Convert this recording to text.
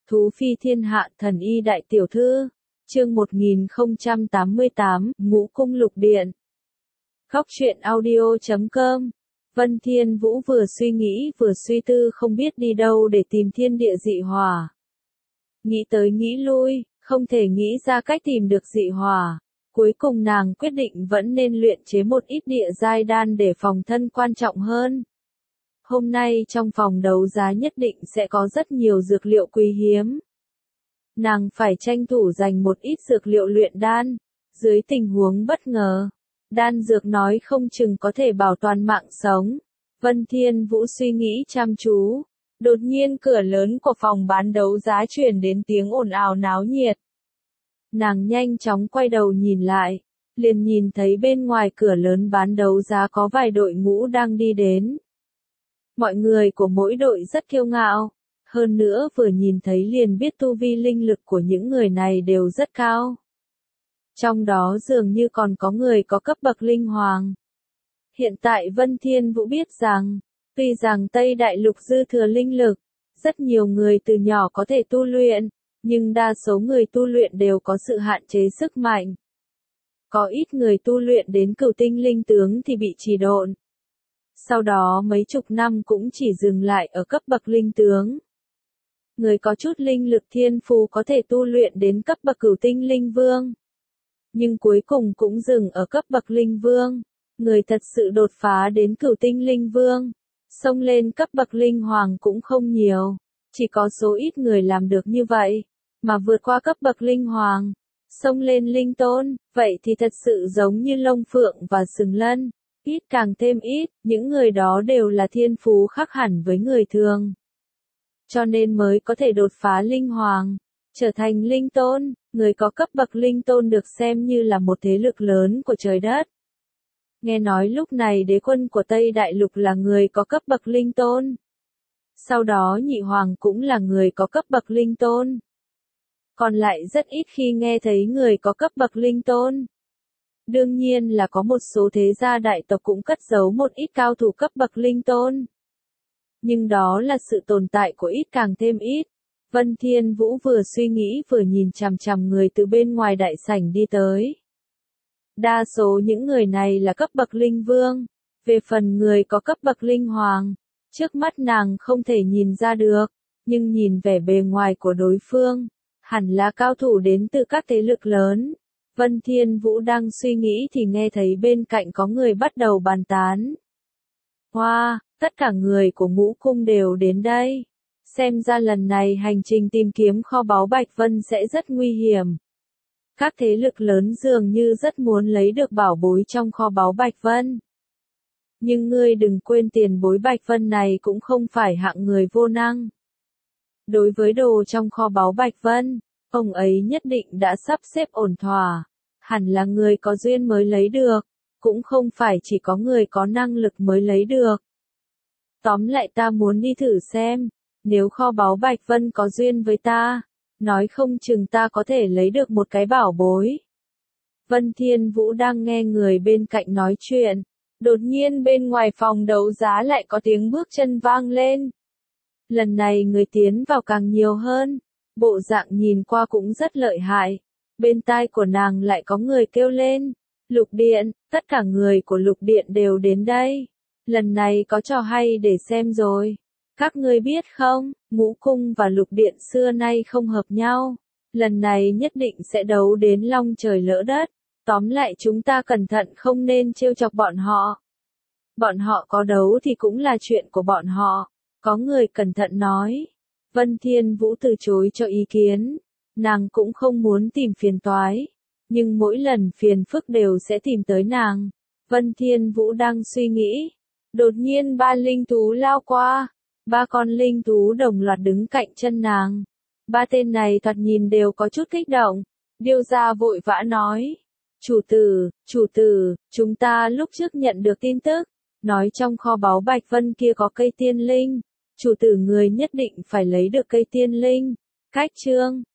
Thú phi thiên hạ thần y đại tiểu thư. Chương 1088, Ngũ cung lục điện. Góc truyện audio.com. Vân Thiên Vũ vừa suy nghĩ vừa suy tư không biết đi đâu để tìm thiên địa dị hỏa. Nghĩ tới nghĩ lui, không thể nghĩ ra cách tìm được dị hỏa. Cuối cùng nàng quyết định vẫn nên luyện chế một ít địa giai đan để phòng thân quan trọng hơn. Hôm nay trong phòng đấu giá nhất định sẽ có rất nhiều dược liệu quý hiếm. Nàng phải tranh thủ dành một ít dược liệu luyện đan. Dưới tình huống bất ngờ, đan dược nói không chừng có thể bảo toàn mạng sống. Vân Thiên Vũ suy nghĩ chăm chú. Đột nhiên cửa lớn của phòng bán đấu giá truyền đến tiếng ồn ào náo nhiệt. Nàng nhanh chóng quay đầu nhìn lại, liền nhìn thấy bên ngoài cửa lớn bán đấu giá có vài đội ngũ đang đi đến. Mọi người của mỗi đội rất kiêu ngạo, hơn nữa vừa nhìn thấy liền biết tu vi linh lực của những người này đều rất cao. Trong đó dường như còn có người có cấp bậc linh hoàng. Hiện tại Vân Thiên Vũ biết rằng, tuy rằng Tây Đại Lục dư thừa linh lực, rất nhiều người từ nhỏ có thể tu luyện, nhưng đa số người tu luyện đều có sự hạn chế sức mạnh. Có ít người tu luyện đến cửu tinh linh tướng thì bị trì độn. Sau đó mấy chục năm cũng chỉ dừng lại ở cấp bậc linh tướng. Người có chút linh lực thiên phú có thể tu luyện đến cấp bậc cửu tinh linh vương. Nhưng cuối cùng cũng dừng ở cấp bậc linh vương. Người thật sự đột phá đến cửu tinh linh vương, xông lên cấp bậc linh hoàng cũng không nhiều. Chỉ có số ít người làm được như vậy, mà vượt qua cấp bậc linh hoàng, xông lên linh tôn, vậy thì thật sự giống như Long Phượng và Sừng Lân. Ít càng thêm ít, những người đó đều là thiên phú khác hẳn với người thường. Cho nên mới có thể đột phá linh hoàng, trở thành linh tôn. Người có cấp bậc linh tôn được xem như là một thế lực lớn của trời đất. Nghe nói lúc này đế quân của Tây Đại Lục là người có cấp bậc linh tôn. Sau đó nhị hoàng cũng là người có cấp bậc linh tôn. Còn lại rất ít khi nghe thấy người có cấp bậc linh tôn. Đương nhiên là có một số thế gia đại tộc cũng cất giấu một ít cao thủ cấp bậc linh tôn. Nhưng đó là sự tồn tại của ít càng thêm ít. Vân Thiên Vũ vừa suy nghĩ vừa nhìn chằm chằm người từ bên ngoài đại sảnh đi tới. Đa số những người này là cấp bậc linh vương. Về phần người có cấp bậc linh hoàng, trước mắt nàng không thể nhìn ra được, nhưng nhìn vẻ bề ngoài của đối phương, hẳn là cao thủ đến từ các thế lực lớn. Vân Thiên Vũ đang suy nghĩ thì nghe thấy bên cạnh có người bắt đầu bàn tán. Wow, tất cả người của Ngũ cung đều đến đây. Xem ra lần này hành trình tìm kiếm kho báu Bạch Vân sẽ rất nguy hiểm. Các thế lực lớn dường như rất muốn lấy được bảo bối trong kho báu Bạch Vân. Nhưng ngươi đừng quên tiền bối Bạch Vân này cũng không phải hạng người vô năng. Đối với đồ trong kho báu Bạch Vân, ông ấy nhất định đã sắp xếp ổn thỏa. Hẳn là người có duyên mới lấy được, cũng không phải chỉ có người có năng lực mới lấy được. Tóm lại ta muốn đi thử xem, nếu kho báu Bạch Vân có duyên với ta, nói không chừng ta có thể lấy được một cái bảo bối. Vân Thiên Vũ đang nghe người bên cạnh nói chuyện, đột nhiên bên ngoài phòng đấu giá lại có tiếng bước chân vang lên. Lần này người tiến vào càng nhiều hơn, bộ dạng nhìn qua cũng rất lợi hại. Bên tai của nàng lại có người kêu lên, Lục Điện, tất cả người của Lục Điện đều đến đây. Lần này có trò hay để xem rồi. Các ngươi biết không, Ngũ cung và Lục Điện xưa nay không hợp nhau. Lần này nhất định sẽ đấu đến long trời lỡ đất. Tóm lại chúng ta cẩn thận không nên trêu chọc bọn họ. Bọn họ có đấu thì cũng là chuyện của bọn họ. Có người cẩn thận nói. Vân Thiên Vũ từ chối cho ý kiến. Nàng cũng không muốn tìm phiền toái. Nhưng mỗi lần phiền phức đều sẽ tìm tới nàng. Vân Thiên Vũ đang suy nghĩ. Đột nhiên ba linh thú lao qua. Ba con linh thú đồng loạt đứng cạnh chân nàng. Ba tên này thoạt nhìn đều có chút kích động. Điêu gia vội vã nói. Chủ tử, chúng ta lúc trước nhận được tin tức. Nói trong kho báu Bạch Vân kia có cây tiên linh. Chủ tử người nhất định phải lấy được cây tiên linh. Cách chương,